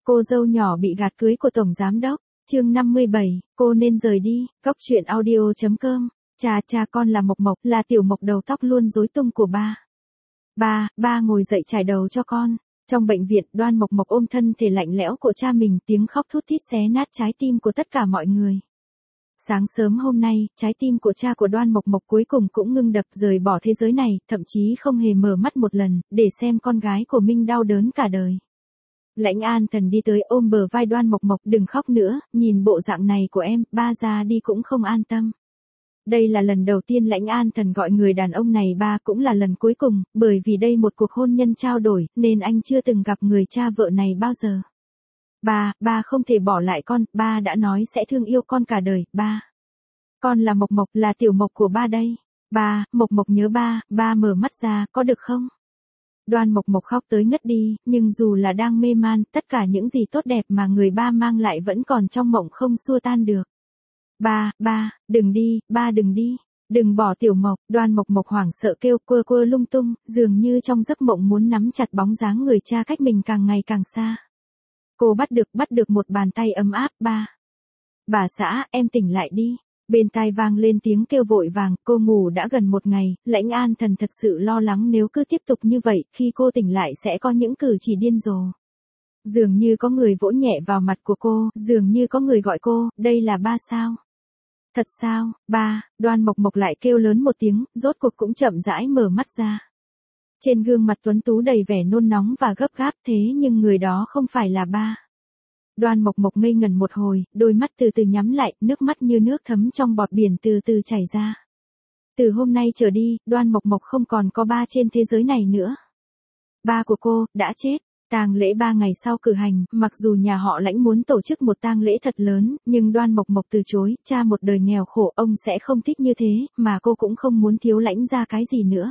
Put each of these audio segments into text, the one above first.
Cô dâu nhỏ bị gạt cưới của tổng giám đốc. Chương 57, cô nên rời đi. Cóc truyện audio.com. Cha con là Mộc Mộc, là tiểu Mộc đầu tóc luôn rối tung của ba. Ba ngồi dậy chải đầu cho con. Trong bệnh viện, Đoan Mộc Mộc ôm thân thể lạnh lẽo của cha mình, tiếng khóc thút thít xé nát trái tim của tất cả mọi người. Sáng sớm hôm nay, trái tim của cha của Đoan Mộc Mộc cuối cùng cũng ngưng đập, rời bỏ thế giới này, thậm chí không hề mở mắt một lần, để xem con gái của mình đau đớn cả đời. Lãnh An Thần đi tới ôm bờ vai Đoan Mộc Mộc, đừng khóc nữa, nhìn bộ dạng này của em, ba ra đi cũng không an tâm. Đây là lần đầu tiên Lãnh An Thần gọi người đàn ông này ba, cũng là lần cuối cùng, bởi vì đây một cuộc hôn nhân trao đổi, nên anh chưa từng gặp người cha vợ này bao giờ. Ba không thể bỏ lại con, ba đã nói sẽ thương yêu con cả đời, ba. Con là Mộc Mộc, là tiểu Mộc của ba đây. Ba, Mộc Mộc nhớ ba mở mắt ra, có được không? Đoan Mộc Mộc khóc tới ngất đi, nhưng dù là đang mê man, tất cả những gì tốt đẹp mà người ba mang lại vẫn còn trong mộng không xua tan được. Ba, đừng đi, ba đừng đi. Đừng bỏ tiểu Mộc. Đoan Mộc Mộc hoảng sợ kêu quơ lung tung, dường như trong giấc mộng muốn nắm chặt bóng dáng người cha cách mình càng ngày càng xa. Cô bắt được một bàn tay ấm áp. Bà xã, em tỉnh lại đi. Bên tai vang lên tiếng kêu vội vàng, cô ngủ đã gần một ngày, Lãnh An Thần thật sự lo lắng nếu cứ tiếp tục như vậy, khi cô tỉnh lại sẽ có những cử chỉ điên rồ. Dường như có người vỗ nhẹ vào mặt của cô, dường như có người gọi cô, đây là ba sao? Thật sao, ba? Đoan Mộc Mộc lại kêu lớn một tiếng, rốt cuộc cũng chậm rãi mở mắt ra. Trên gương mặt tuấn tú đầy vẻ nôn nóng và gấp gáp, thế nhưng người đó không phải là ba. Đoan Mộc Mộc ngây ngẩn một hồi, đôi mắt từ từ nhắm lại, nước mắt như nước thấm trong bọt biển từ từ chảy ra. Từ hôm nay trở đi, Đoan Mộc Mộc không còn có ba trên thế giới này nữa. Ba của cô đã chết. Tang lễ 3 ngày sau cử hành, mặc dù nhà họ Lãnh muốn tổ chức một tang lễ thật lớn, nhưng Đoan Mộc Mộc từ chối, cha một đời nghèo khổ, ông sẽ không thích như thế, mà cô cũng không muốn thiếu Lãnh ra cái gì nữa.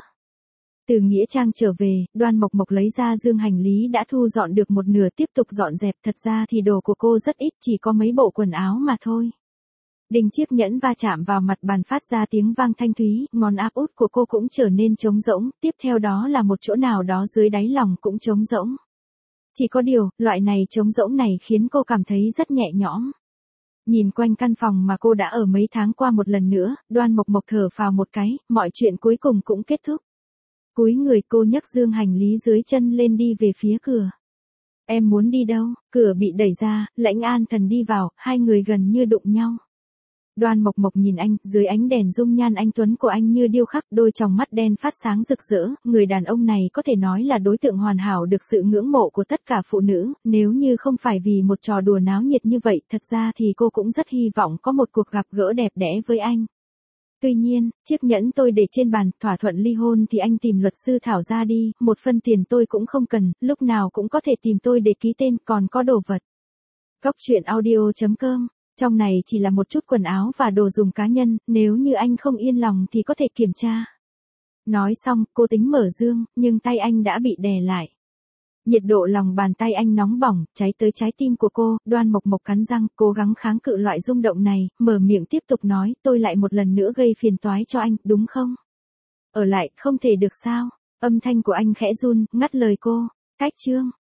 Từ nghĩa trang trở về, Đoan Mộc Mộc lấy ra dương hành lý đã thu dọn được một nửa, tiếp tục dọn dẹp, thật ra thì đồ của cô rất ít, chỉ có mấy bộ quần áo mà thôi. Đinh chiếc nhẫn va chạm vào mặt bàn phát ra tiếng vang thanh thúy, ngón áp út của cô cũng trở nên trống rỗng, tiếp theo đó là một chỗ nào đó dưới đáy lòng cũng trống rỗng. Chỉ có điều, loại này trống rỗng này khiến cô cảm thấy rất nhẹ nhõm. Nhìn quanh căn phòng mà cô đã ở mấy tháng qua một lần nữa, Đoan Mộc Mộc thở phào một cái, mọi chuyện cuối cùng cũng kết thúc. Cúi người cô nhấc dương hành lý dưới chân lên đi về phía cửa. Em muốn đi đâu? Cửa bị đẩy ra, Lãnh An Thần đi vào, hai người gần như đụng nhau. Đoan Mộc Mộc nhìn anh, dưới ánh đèn dung nhan anh tuấn của anh như điêu khắc, đôi tròng mắt đen phát sáng rực rỡ, người đàn ông này có thể nói là đối tượng hoàn hảo được sự ngưỡng mộ của tất cả phụ nữ, nếu như không phải vì một trò đùa náo nhiệt như vậy, thật ra thì cô cũng rất hy vọng có một cuộc gặp gỡ đẹp đẽ với anh. Tuy nhiên, chiếc nhẫn tôi để trên bàn, thỏa thuận ly hôn thì anh tìm luật sư thảo ra đi, một phân tiền tôi cũng không cần, lúc nào cũng có thể tìm tôi để ký tên, còn có đồ vật. Cóc truyện audio.com. Trong này chỉ là một chút quần áo và đồ dùng cá nhân, nếu như anh không yên lòng thì có thể kiểm tra. Nói xong, cô tính mở dương, nhưng tay anh đã bị đè lại. Nhiệt độ lòng bàn tay anh nóng bỏng, cháy tới trái tim của cô. Đoan Mộc Mộc cắn răng, cố gắng kháng cự loại rung động này, mở miệng tiếp tục nói, tôi lại một lần nữa gây phiền toái cho anh, đúng không? Ở lại, không thể được sao? Âm thanh của anh khẽ run, ngắt lời cô. Cách chương.